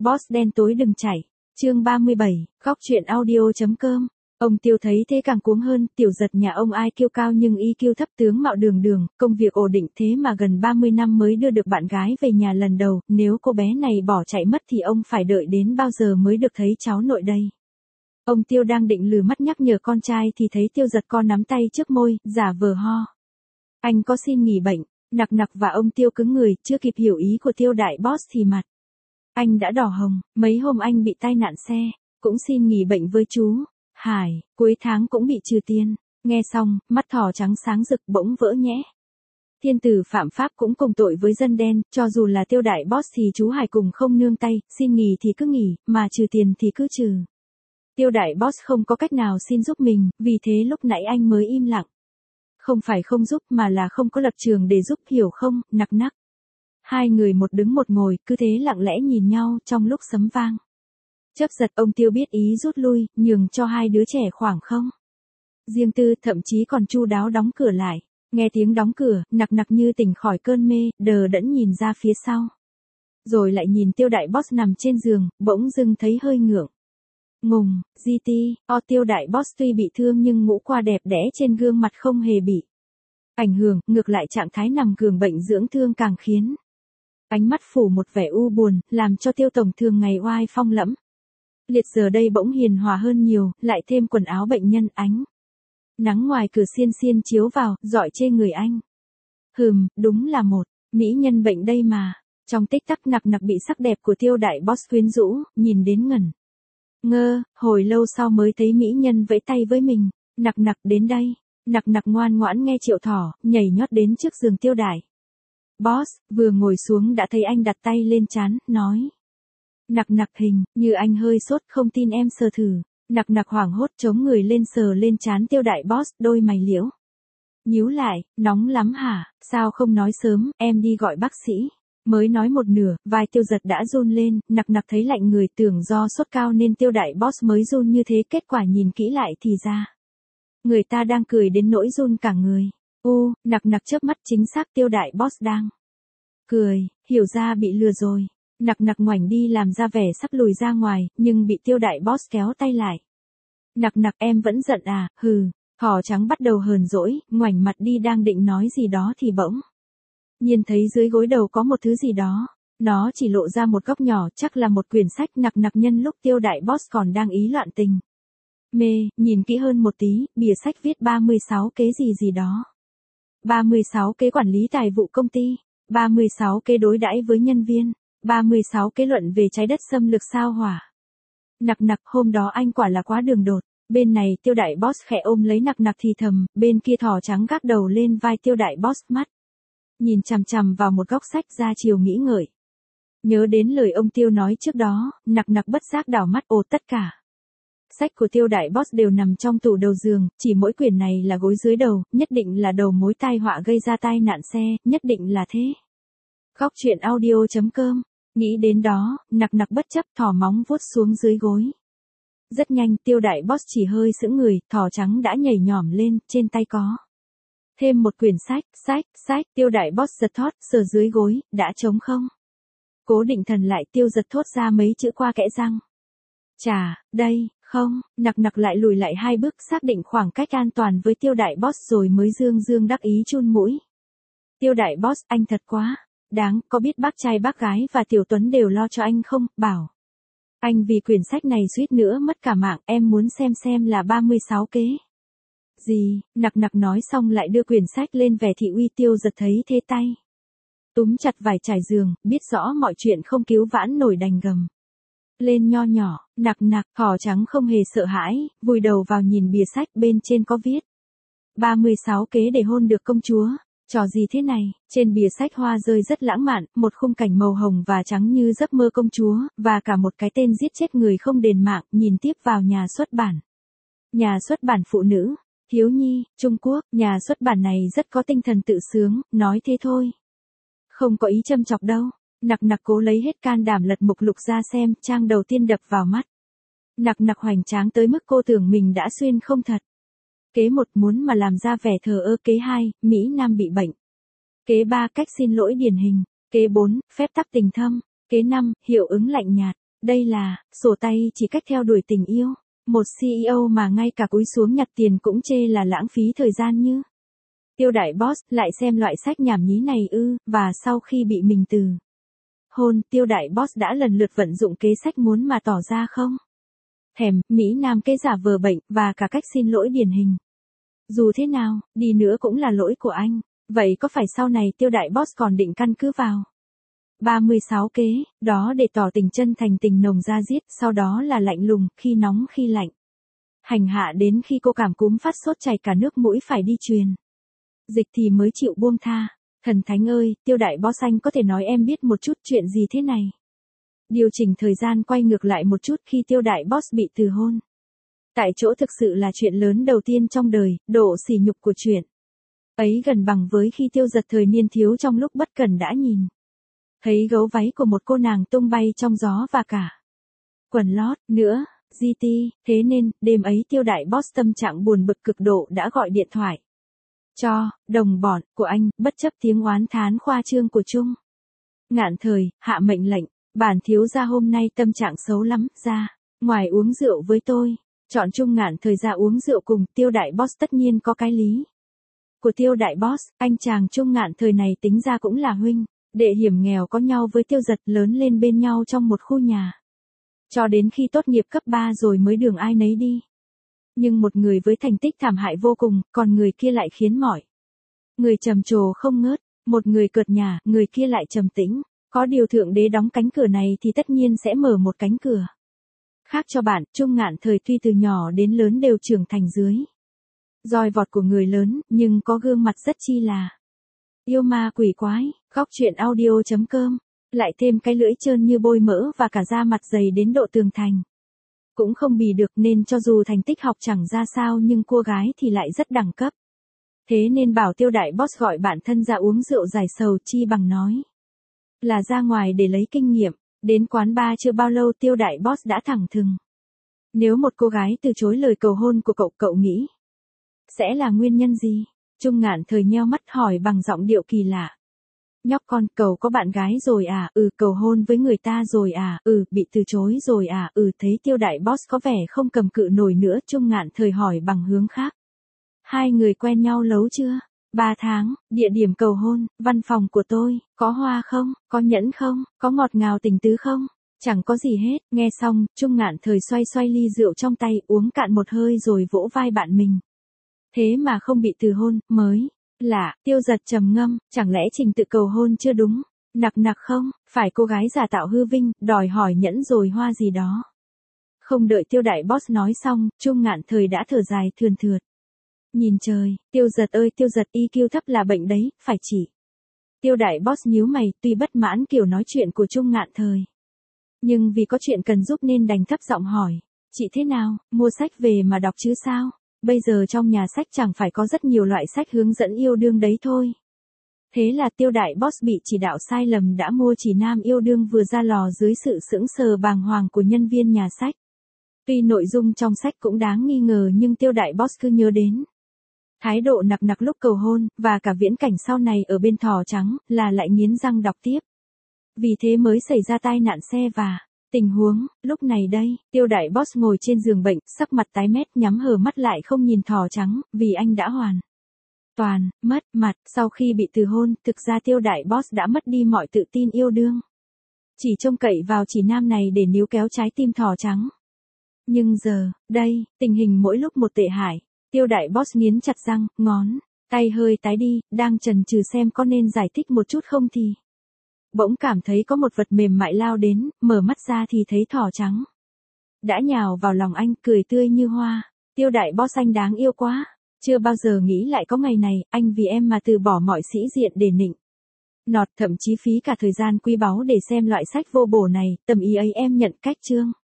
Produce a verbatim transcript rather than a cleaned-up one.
Boss đen tối đừng chạy. Chương ba mươi bảy, khóc chuyện audio.com. Ông Tiêu thấy thế càng cuống hơn, Tiểu Giật nhà ông ai kiêu cao nhưng i kiu thấp, tướng mạo đường đường, công việc ổn định thế mà gần ba mươi năm mới đưa được bạn gái về nhà lần đầu, nếu cô bé này bỏ chạy mất thì ông phải đợi đến bao giờ mới được thấy cháu nội đây. Ông Tiêu đang định lừ mắt nhắc nhở con trai thì thấy Tiêu Giật co nắm tay trước môi, giả vờ ho. Anh có xin nghỉ bệnh. Nặc Nặc và ông Tiêu cứng người, chưa kịp hiểu ý của Tiêu đại boss thì mặt anh đã đỏ hồng, mấy hôm anh bị tai nạn xe, cũng xin nghỉ bệnh với chú Hải, cuối tháng cũng bị trừ tiền. Nghe xong, mắt thỏ trắng sáng rực bỗng vỡ nhẽ. Thiên tử phạm pháp cũng cùng tội với dân đen, cho dù là Tiêu đại boss thì chú Hải cùng không nương tay, xin nghỉ thì cứ nghỉ, mà trừ tiền thì cứ trừ. Tiêu đại boss không có cách nào xin giúp mình, vì thế lúc nãy anh mới im lặng. Không phải không giúp mà là không có lập trường để giúp, hiểu không, Nặc Nặc. Hai người một đứng một ngồi, cứ thế lặng lẽ nhìn nhau trong lúc sấm vang. Chớp giật ông Tiêu biết ý rút lui, nhường cho hai đứa trẻ khoảng không riêng tư, thậm chí còn chu đáo đóng cửa lại. Nghe tiếng đóng cửa, Nặc Nặc như tỉnh khỏi cơn mê, đờ đẫn nhìn ra phía sau. Rồi lại nhìn Tiêu đại boss nằm trên giường, bỗng dưng thấy hơi ngượng ngùng. giê tê, o Tiêu đại boss tuy bị thương nhưng ngũ qua đẹp đẽ trên gương mặt không hề bị ảnh hưởng, ngược lại trạng thái nằm giường bệnh dưỡng thương càng khiến ánh mắt phủ một vẻ u buồn, làm cho Tiêu tổng thường ngày oai phong lẫm liệt giờ đây bỗng hiền hòa hơn nhiều, lại thêm quần áo bệnh nhân, ánh nắng ngoài cửa xiên xiên chiếu vào, rọi trên người anh. Hừm, đúng là một mỹ nhân bệnh đây mà. Trong tích tắc Nặc Nặc bị sắc đẹp của Tiêu đại boss quyến rũ, nhìn đến ngẩn ngơ, hồi lâu sau mới thấy mỹ nhân vẫy tay với mình. Nặc Nặc đến đây. Nặc Nặc ngoan ngoãn nghe triệu thỏ, nhảy nhót đến trước giường Tiêu đại boss, vừa ngồi xuống đã thấy anh đặt tay lên trán, nói. Nặc Nặc hình như anh hơi sốt, không tin em sờ thử. Nặc Nặc hoảng hốt chống người lên sờ lên trán Tiêu đại boss, đôi mày liễu nhíu lại, nóng lắm hả, sao không nói sớm, em đi gọi bác sĩ. Mới nói một nửa, vai Tiêu Giật đã run lên, Nặc Nặc thấy lạnh người, tưởng do sốt cao nên Tiêu đại boss mới run như thế, kết quả nhìn kỹ lại thì ra người ta đang cười đến nỗi run cả người. U, Nặc Nặc chớp mắt, chính xác Tiêu đại boss đang cười, hiểu ra bị lừa rồi. Nặc Nặc ngoảnh đi làm ra vẻ sắp lùi ra ngoài, nhưng bị Tiêu đại boss kéo tay lại. Nặc Nặc em vẫn giận à, hừ. Thỏ trắng bắt đầu hờn dỗi, ngoảnh mặt đi đang định nói gì đó thì bỗng nhiên thấy dưới gối đầu có một thứ gì đó. Nó chỉ lộ ra một góc nhỏ, chắc là một quyển sách. Nặc Nặc nhân lúc Tiêu đại boss còn đang ý loạn tình mê, nhìn kỹ hơn một tí, bìa sách viết ba mươi sáu kế gì gì đó. ba mươi sáu kế quản lý tài vụ công ty, ba mươi sáu kế đối đãi với nhân viên, ba mươi sáu kế luận về trái đất xâm lược sao hỏa. Nặc Nặc, hôm đó anh quả là quá đường đột. Bên này Tiêu đại boss khẽ ôm lấy Nặc Nặc thì thầm, bên kia thỏ trắng gác đầu lên vai Tiêu đại boss, mắt nhìn chằm chằm vào một góc sách, ra chiều nghĩ ngợi. Nhớ đến lời ông Tiêu nói trước đó, Nặc Nặc bất giác đảo mắt, ồ, tất cả sách của Tiêu đại boss đều nằm trong tủ đầu giường, chỉ mỗi quyển này là gối dưới đầu, nhất định là đầu mối tai họa gây ra tai nạn xe, nhất định là thế. Khóc chuyện audio.com. Nghĩ đến đó, Nặc Nặc bất chấp thò móng vuốt xuống dưới gối. Rất nhanh, Tiêu đại boss chỉ hơi sững người, thỏ trắng đã nhảy nhỏm lên, trên tay có thêm một quyển sách, sách, sách. Tiêu đại boss giật thót, sờ dưới gối, đã trống không. Cố định thần lại, Tiêu giật thốt ra mấy chữ qua kẽ răng. Chà, đây, không. Nặc Nặc lại lùi lại hai bước, xác định khoảng cách an toàn với Tiêu đại boss rồi mới dương dương đắc ý chun mũi. Tiêu đại boss, anh thật quá đáng, có biết bác trai bác gái và Tiểu Tuấn đều lo cho anh không, bảo anh vì quyển sách này suýt nữa mất cả mạng, em muốn xem xem là ba mươi sáu kế gì. Nặc Nặc nói xong lại đưa quyển sách lên vẻ thị uy. Tiêu giật thấy thế tay túm chặt vải trải giường, biết rõ mọi chuyện không cứu vãn nổi đành gầm lên nho nhỏ. Nặc Nặc, thỏ trắng không hề sợ hãi, vùi đầu vào nhìn bìa sách, bên trên có viết ba mươi sáu kế để hôn được công chúa. Trò gì thế này? Trên bìa sách hoa rơi rất lãng mạn, một khung cảnh màu hồng và trắng như giấc mơ công chúa, và cả một cái tên giết chết người không đền mạng. Nhìn tiếp vào nhà xuất bản. Nhà xuất bản phụ nữ, thiếu nhi, Trung Quốc. Nhà xuất bản này rất có tinh thần tự sướng, nói thế thôi, không có ý châm chọc đâu. Nặc Nặc cố lấy hết can đảm lật mục lục ra xem, trang đầu tiên đập vào mắt. Nặc Nặc hoành tráng tới mức cô tưởng mình đã xuyên không thật. Kế một, muốn mà làm ra vẻ thờ ơ. Kế hai, Mỹ Nam bị bệnh. Kế ba, cách xin lỗi điển hình. Kế bốn, phép tắc tình thâm. Kế năm, hiệu ứng lạnh nhạt. Đây là, sổ tay chỉ cách theo đuổi tình yêu. Một xê e ô mà ngay cả cúi xuống nhặt tiền cũng chê là lãng phí thời gian như. Tiêu đại boss lại xem loại sách nhảm nhí này ư, và sau khi bị mình từ hôn, tiêu đại boss đã lần lượt vận dụng kế sách muốn mà tỏ ra không thèm, Mỹ Nam kế giả vờ bệnh, và cả cách xin lỗi điển hình. Dù thế nào, đi nữa cũng là lỗi của anh, vậy có phải sau này tiêu đại boss còn định căn cứ vào ba mươi sáu kế, đó để tỏ tình chân thành tình nồng da diết, sau đó là lạnh lùng, khi nóng khi lạnh. Hành hạ đến khi cô cảm cúm phát sốt chảy cả nước mũi phải đi truyền dịch thì mới chịu buông tha. Thần thánh ơi, tiêu đại boss anh có thể nói em biết một chút chuyện gì thế này. Điều chỉnh thời gian quay ngược lại một chút khi tiêu đại boss bị từ hôn. Tại chỗ thực sự là chuyện lớn đầu tiên trong đời, độ sỉ nhục của chuyện ấy gần bằng với khi tiêu giật thời niên thiếu trong lúc bất cần đã nhìn thấy gấu váy của một cô nàng tung bay trong gió và cả quần lót nữa, giê tê, thế nên, đêm ấy tiêu đại boss tâm trạng buồn bực cực độ đã gọi điện thoại cho đồng bọn của anh, bất chấp tiếng oán thán khoa trương của Trung Ngạn Thời, hạ mệnh lệnh, bản thiếu gia hôm nay tâm trạng xấu lắm, ra ngoài uống rượu với tôi. Chọn Trung Ngạn Thời ra uống rượu cùng tiêu đại boss tất nhiên có cái lý của tiêu đại boss. Anh chàng Trung Ngạn Thời này tính ra cũng là huynh đệ hiểm nghèo có nhau với tiêu giật, lớn lên bên nhau trong một khu nhà cho đến khi tốt nghiệp cấp ba rồi mới đường ai nấy đi. Nhưng một người với thành tích thảm hại vô cùng, còn người kia lại khiến mọi người trầm trồ không ngớt. Một người cợt nhả, người kia lại trầm tĩnh. Có điều thượng đế đóng cánh cửa này thì tất nhiên sẽ mở một cánh cửa khác cho bạn. Trung Ngạn Thời tuy từ nhỏ đến lớn đều trưởng thành dưới roi vọt của người lớn, nhưng có gương mặt rất chi là yêu ma quỷ quái. Góc truyện audio chấm com lại thêm cái lưỡi trơn như bôi mỡ và cả da mặt dày đến độ tường thành cũng không bì được, nên cho dù thành tích học chẳng ra sao nhưng cô gái thì lại rất đẳng cấp. Thế nên bảo tiêu đại boss gọi bạn thân ra uống rượu giải sầu chi bằng nói là ra ngoài để lấy kinh nghiệm. Đến quán bar chưa bao lâu tiêu đại boss đã thẳng thừng. Nếu một cô gái từ chối lời cầu hôn của cậu, cậu nghĩ sẽ là nguyên nhân gì? Trung Ngạn Thời nheo mắt hỏi bằng giọng điệu kỳ lạ. Nhóc con, cậu có bạn gái rồi à? Ừ, cầu hôn với người ta rồi à? Ừ, bị từ chối rồi à? Ừ, thấy tiêu đại boss có vẻ không cầm cự nổi nữa, Trung Ngạn Thời hỏi bằng hướng khác. Hai người quen nhau lâu chưa? Ba tháng, địa điểm cầu hôn, văn phòng của tôi, có hoa không? Có nhẫn không? Có ngọt ngào tình tứ không? Chẳng có gì hết. Nghe xong, Trung Ngạn Thời xoay xoay ly rượu trong tay, uống cạn một hơi rồi vỗ vai bạn mình. Thế mà không bị từ hôn, mới lạ. Tiêu giật trầm ngâm, chẳng lẽ trình tự cầu hôn chưa đúng? Nặc nặc không? Phải cô gái giả tạo hư vinh, đòi hỏi nhẫn rồi hoa gì đó. Không đợi tiêu đại boss nói xong, Trung Ngạn Thời đã thở dài thườn thượt. Nhìn trời, tiêu giật ơi tiêu giật, i kiu thấp là bệnh đấy, phải chỉ. Tiêu đại boss nhíu mày, tuy bất mãn kiểu nói chuyện của Trung Ngạn Thời. Nhưng vì có chuyện cần giúp nên đành thấp giọng hỏi. Chị thế nào, mua sách về mà đọc chứ sao? Bây giờ trong nhà sách chẳng phải có rất nhiều loại sách hướng dẫn yêu đương đấy thôi. Thế là tiêu đại boss bị chỉ đạo sai lầm đã mua chỉ nam yêu đương vừa ra lò dưới sự sững sờ bàng hoàng của nhân viên nhà sách. Tuy nội dung trong sách cũng đáng nghi ngờ nhưng tiêu đại boss cứ nhớ đến thái độ nặc nặc lúc cầu hôn, và cả viễn cảnh sau này ở bên thỏ trắng, là lại nghiến răng đọc tiếp. Vì thế mới xảy ra tai nạn xe và tình huống, lúc này đây, tiêu đại boss ngồi trên giường bệnh, sắc mặt tái mét nhắm hờ mắt lại không nhìn thỏ trắng, vì anh đã hoàn toàn mất mặt. Sau khi bị từ hôn, thực ra tiêu đại boss đã mất đi mọi tự tin yêu đương. Chỉ trông cậy vào chỉ nam này để níu kéo trái tim thỏ trắng. Nhưng giờ, đây, tình hình mỗi lúc một tệ hại. Tiêu đại boss nghiến chặt răng, ngón tay hơi tái đi, đang chần chừ xem có nên giải thích một chút không thì bỗng cảm thấy có một vật mềm mại lao đến, mở mắt ra thì thấy thỏ trắng đã nhào vào lòng anh, cười tươi như hoa. Tiêu đại boss anh đáng yêu quá, chưa bao giờ nghĩ lại có ngày này, anh vì em mà từ bỏ mọi sĩ diện để nịnh nọt, thậm chí phí cả thời gian quý báu để xem loại sách vô bổ này, tầm ý ấy em nhận cách chương.